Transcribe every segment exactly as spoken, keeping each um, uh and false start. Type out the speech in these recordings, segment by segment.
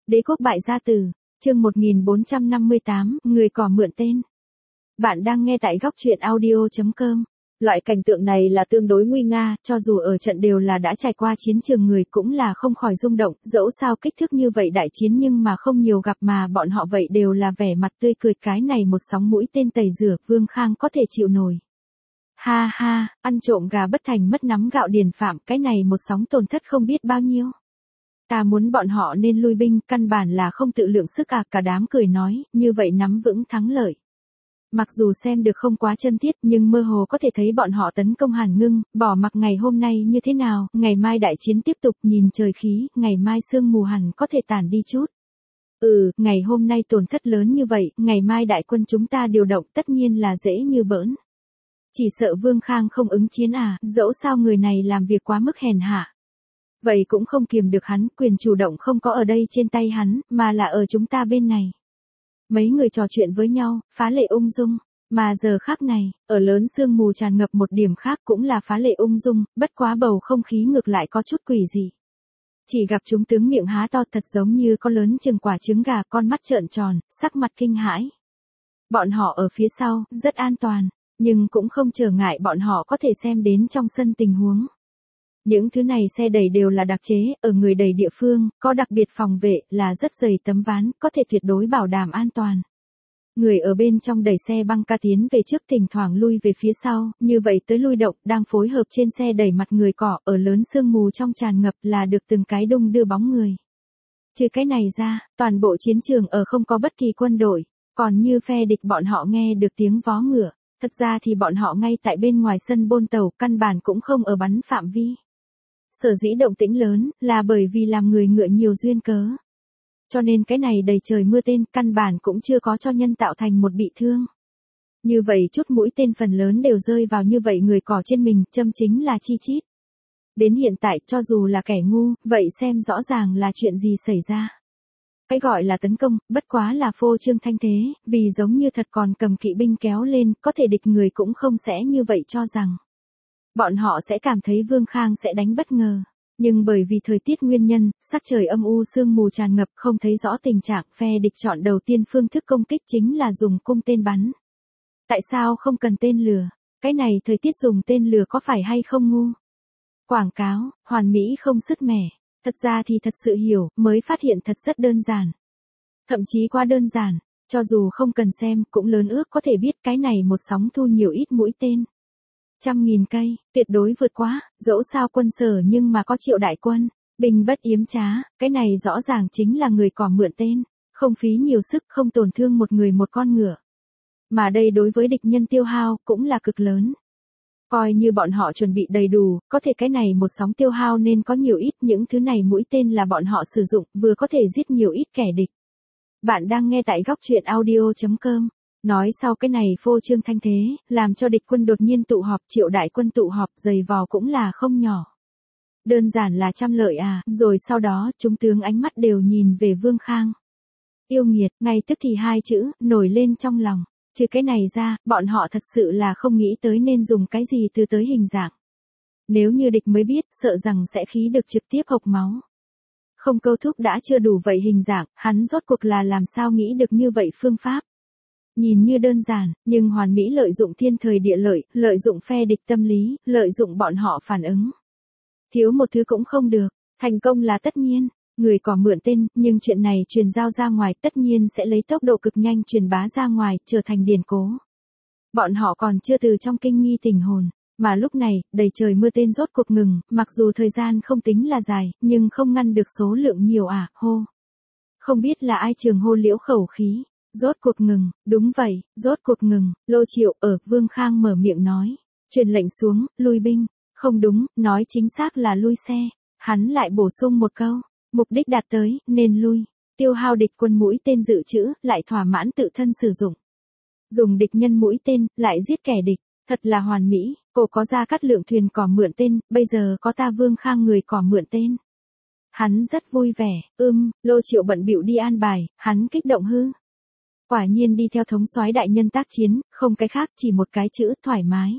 Đế quốc bại gia tử, chương một nghìn bốn trăm năm mươi tám, người cỏ mượn tên. Bạn đang nghe tại góc truyện audio chấm com. Loại cảnh tượng này là tương đối nguy nga, cho dù ở trận đều là đã trải qua chiến trường người cũng là không khỏi rung động, dẫu sao kích thước như vậy đại chiến nhưng mà không nhiều gặp mà bọn họ vậy đều là vẻ mặt tươi cười, cái này một sóng mũi tên tẩy rửa, Vương Khang có thể chịu nổi. Ha ha, ăn trộm gà bất thành mất nắm gạo điền phạm, cái này một sóng tổn thất không biết bao nhiêu. Ta muốn bọn họ nên lui binh, căn bản là không tự lượng sức à, cả đám cười nói, như vậy nắm vững thắng lợi. Mặc dù xem được không quá chân thiết nhưng mơ hồ có thể thấy bọn họ tấn công Hàn Ngưng, bỏ mặc ngày hôm nay như thế nào, ngày mai đại chiến tiếp tục, nhìn trời khí, ngày mai sương mù hẳn có thể tản đi chút. Ừ, ngày hôm nay tổn thất lớn như vậy, ngày mai đại quân chúng ta điều động tất nhiên là dễ như bỡn. Chỉ sợ Vương Khang không ứng chiến à, dẫu sao người này làm việc quá mức hèn hạ. Vậy cũng không kiềm được hắn, quyền chủ động không có ở đây trên tay hắn, mà là ở chúng ta bên này. Mấy người trò chuyện với nhau, phá lệ ung dung, mà giờ khác này, ở lớn sương mù tràn ngập một điểm khác cũng là phá lệ ung dung, bất quá bầu không khí ngược lại có chút quỷ dị. Chỉ gặp chúng tướng miệng há to thật giống như có lớn chừng quả trứng gà, con mắt trợn tròn, sắc mặt kinh hãi. Bọn họ ở phía sau, rất an toàn, nhưng cũng không trở ngại bọn họ có thể xem đến trong sân tình huống. Những thứ này xe đẩy đều là đặc chế, ở người đẩy địa phương, có đặc biệt phòng vệ, là rất dày tấm ván, có thể tuyệt đối bảo đảm an toàn. Người ở bên trong đẩy xe băng ca tiến về trước, thỉnh thoảng lui về phía sau, như vậy tới lui động, đang phối hợp trên xe đẩy mặt người cỏ, ở lớn sương mù trong tràn ngập là được từng cái đung đưa bóng người. Trừ cái này ra, toàn bộ chiến trường ở không có bất kỳ quân đội, còn như phe địch bọn họ nghe được tiếng vó ngựa, thật ra thì bọn họ ngay tại bên ngoài sân bôn tàu, căn bản cũng không ở bắn phạm vi. Sở dĩ động tĩnh lớn, là bởi vì làm người ngựa nhiều duyên cớ. Cho nên cái này đầy trời mưa tên, căn bản cũng chưa có cho nhân tạo thành một bị thương. Như vậy chút mũi tên phần lớn đều rơi vào như vậy người cỏ trên mình, châm chính là chi chít. Đến hiện tại, cho dù là kẻ ngu, vậy xem rõ ràng là chuyện gì xảy ra. Cái gọi là tấn công, bất quá là phô trương thanh thế, vì giống như thật còn cầm kỵ binh kéo lên, có thể địch người cũng không sẽ như vậy cho rằng. Bọn họ sẽ cảm thấy Vương Khang sẽ đánh bất ngờ. Nhưng bởi vì thời tiết nguyên nhân, sắc trời âm u sương mù tràn ngập, không thấy rõ tình trạng, phe địch chọn đầu tiên phương thức công kích chính là dùng cung tên bắn. Tại sao không cần tên lửa? Cái này thời tiết dùng tên lửa có phải hay không ngu? Quảng cáo, hoàn mỹ không sứt mẻ. Thật ra thì thật sự hiểu, mới phát hiện thật rất đơn giản. Thậm chí quá đơn giản, cho dù không cần xem, cũng lớn ước có thể biết cái này một sóng thu nhiều ít mũi tên. Trăm nghìn cây, tuyệt đối vượt quá, dẫu sao quân Sở nhưng mà có triệu đại quân, binh bất yếm trá, cái này rõ ràng chính là người cỏ mượn tên, không phí nhiều sức, không tổn thương một người một con ngựa. Mà đây đối với địch nhân tiêu hao cũng là cực lớn. Coi như bọn họ chuẩn bị đầy đủ, có thể cái này một sóng tiêu hao nên có nhiều ít, những thứ này mũi tên là bọn họ sử dụng, vừa có thể giết nhiều ít kẻ địch. Bạn đang nghe tại góc truyện audio chấm com. Nói sau cái này phô trương thanh thế, làm cho địch quân đột nhiên tụ họp, triệu đại quân tụ họp, dày vò cũng là không nhỏ. Đơn giản là trăm lợi à, rồi sau đó, chúng tướng ánh mắt đều nhìn về Vương Khang. Yêu nghiệt, ngay tức thì hai chữ, nổi lên trong lòng. Trừ cái này ra, bọn họ thật sự là không nghĩ tới nên dùng cái gì từ tới hình dạng. Nếu như địch mới biết, sợ rằng sẽ khí được trực tiếp hộc máu. Không câu thúc đã chưa đủ vậy hình dạng, hắn rốt cuộc là làm sao nghĩ được như vậy phương pháp. Nhìn như đơn giản, nhưng hoàn mỹ lợi dụng thiên thời địa lợi, lợi dụng phe địch tâm lý, lợi dụng bọn họ phản ứng. Thiếu một thứ cũng không được, thành công là tất nhiên, người có mượn tên, nhưng chuyện này truyền giao ra ngoài tất nhiên sẽ lấy tốc độ cực nhanh truyền bá ra ngoài, trở thành điển cố. Bọn họ còn chưa từ trong kinh nghi tỉnh hồn, mà lúc này, đầy trời mưa tên rốt cuộc ngừng, mặc dù thời gian không tính là dài, nhưng không ngăn được số lượng nhiều à, hô. Không biết là ai trường hô liễu khẩu khí. Rốt cuộc ngừng, đúng vậy, rốt cuộc ngừng, Lô Triệu ở, Vương Khang mở miệng nói. Truyền lệnh xuống, lui binh, không đúng, nói chính xác là lui xe. Hắn lại bổ sung một câu, mục đích đạt tới, nên lui. Tiêu hao địch quân mũi tên dự trữ, lại thỏa mãn tự thân sử dụng. Dùng địch nhân mũi tên, lại giết kẻ địch, thật là hoàn mỹ, cô có ra cắt lượng thuyền cỏ mượn tên, bây giờ có ta Vương Khang người cỏ mượn tên. Hắn rất vui vẻ, ưm, Lô Triệu bận bịu đi an bài, hắn kích động hư. Quả nhiên đi theo thống soái đại nhân tác chiến, không cái khác, chỉ một cái chữ, thoải mái.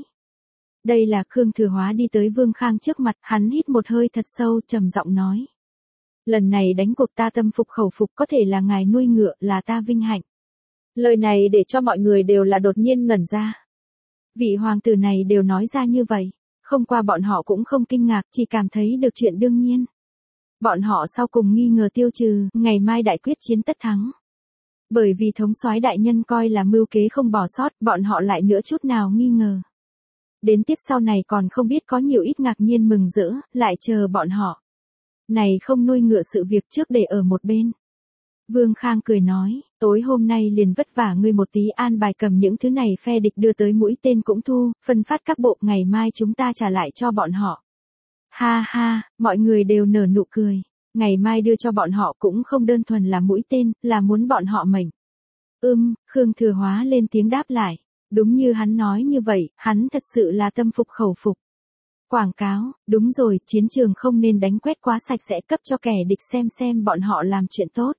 Đây là Khương Thừa Hóa đi tới Vương Khang trước mặt, hắn hít một hơi thật sâu, trầm giọng nói. Lần này đánh cuộc ta tâm phục khẩu phục, có thể là ngài nuôi ngựa, là ta vinh hạnh. Lời này để cho mọi người đều là đột nhiên ngẩn ra. Vị hoàng tử này đều nói ra như vậy, không qua bọn họ cũng không kinh ngạc, chỉ cảm thấy được chuyện đương nhiên. Bọn họ sau cùng nghi ngờ tiêu trừ, ngày mai đại quyết chiến tất thắng. Bởi vì thống soái đại nhân coi là mưu kế không bỏ sót, bọn họ lại nữa chút nào nghi ngờ. Đến tiếp sau này còn không biết có nhiều ít ngạc nhiên mừng rỡ, lại chờ bọn họ. Này không nuôi ngựa sự việc trước để ở một bên. Vương Khang cười nói, tối hôm nay liền vất vả ngươi một tí, an bài cầm những thứ này phe địch đưa tới mũi tên cũng thu, phân phát các bộ, ngày mai chúng ta trả lại cho bọn họ. Ha ha, mọi người đều nở nụ cười. Ngày mai đưa cho bọn họ cũng không đơn thuần là mũi tên, là muốn bọn họ mệnh. Ưm, Khương Thừa Hóa lên tiếng đáp lại. Đúng như hắn nói như vậy, hắn thật sự là tâm phục khẩu phục. Quảng cáo, đúng rồi, chiến trường không nên đánh quét quá sạch sẽ, cấp cho kẻ địch xem xem bọn họ làm chuyện tốt.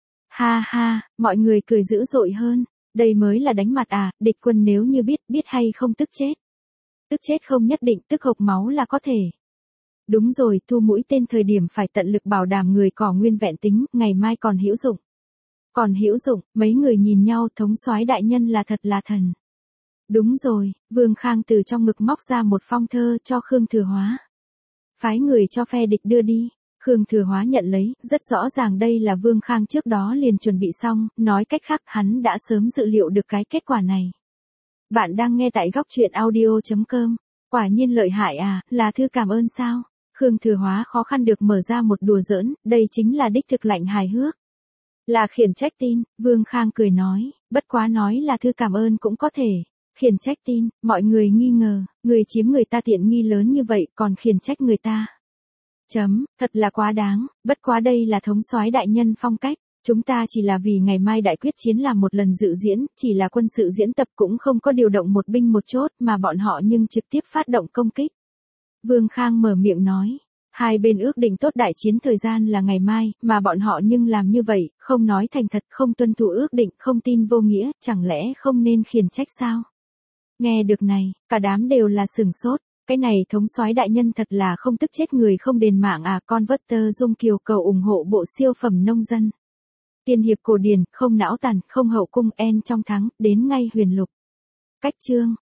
Ha ha, mọi người cười dữ dội hơn. Đây mới là đánh mặt à, địch quân nếu như biết, biết hay không tức chết. Tức chết không nhất định, tức hộc máu là có thể. Đúng rồi, thu mũi tên thời điểm phải tận lực bảo đảm người cỏ nguyên vẹn tính, ngày mai còn hữu dụng. Còn hữu dụng, mấy người nhìn nhau, thống soái đại nhân là thật là thần. Đúng rồi, Vương Khang từ trong ngực móc ra một phong thơ cho Khương Thừa Hóa. Phái người cho phe địch đưa đi. Khương Thừa Hóa nhận lấy, rất rõ ràng đây là Vương Khang trước đó liền chuẩn bị xong, nói cách khác hắn đã sớm dự liệu được cái kết quả này. Bạn đang nghe tại góc truyện audio chấm com. Quả nhiên lợi hại à, là thư cảm ơn sao? Khương Thừa Hóa khó khăn được mở ra một đùa giỡn, đây chính là đích thực lạnh hài hước. Là khiển trách tin, Vương Khang cười nói, bất quá nói là thư cảm ơn cũng có thể. Khiển trách tin, mọi người nghi ngờ, người chiếm người ta tiện nghi lớn như vậy còn khiển trách người ta. Chấm, thật là quá đáng, bất quá đây là thống soái đại nhân phong cách. Chúng ta chỉ là vì ngày mai đại quyết chiến làm một lần dự diễn, chỉ là quân sự diễn tập cũng không có điều động một binh một chốt mà bọn họ nhưng trực tiếp phát động công kích. Vương Khang mở miệng nói, hai bên ước định tốt đại chiến thời gian là ngày mai, mà bọn họ nhưng làm như vậy, không nói thành thật, không tuân thủ ước định, không tin vô nghĩa, chẳng lẽ không nên khiển trách sao? Nghe được này, cả đám đều là sửng sốt. Cái này thống soái đại nhân thật là không tức chết người không đền mạng à. Converter Dung Kiều cầu ủng hộ bộ siêu phẩm nông dân. Tiên hiệp cổ điển, không não tàn, không hậu cung en trong thắng, đến ngay huyền lục. Cách chương.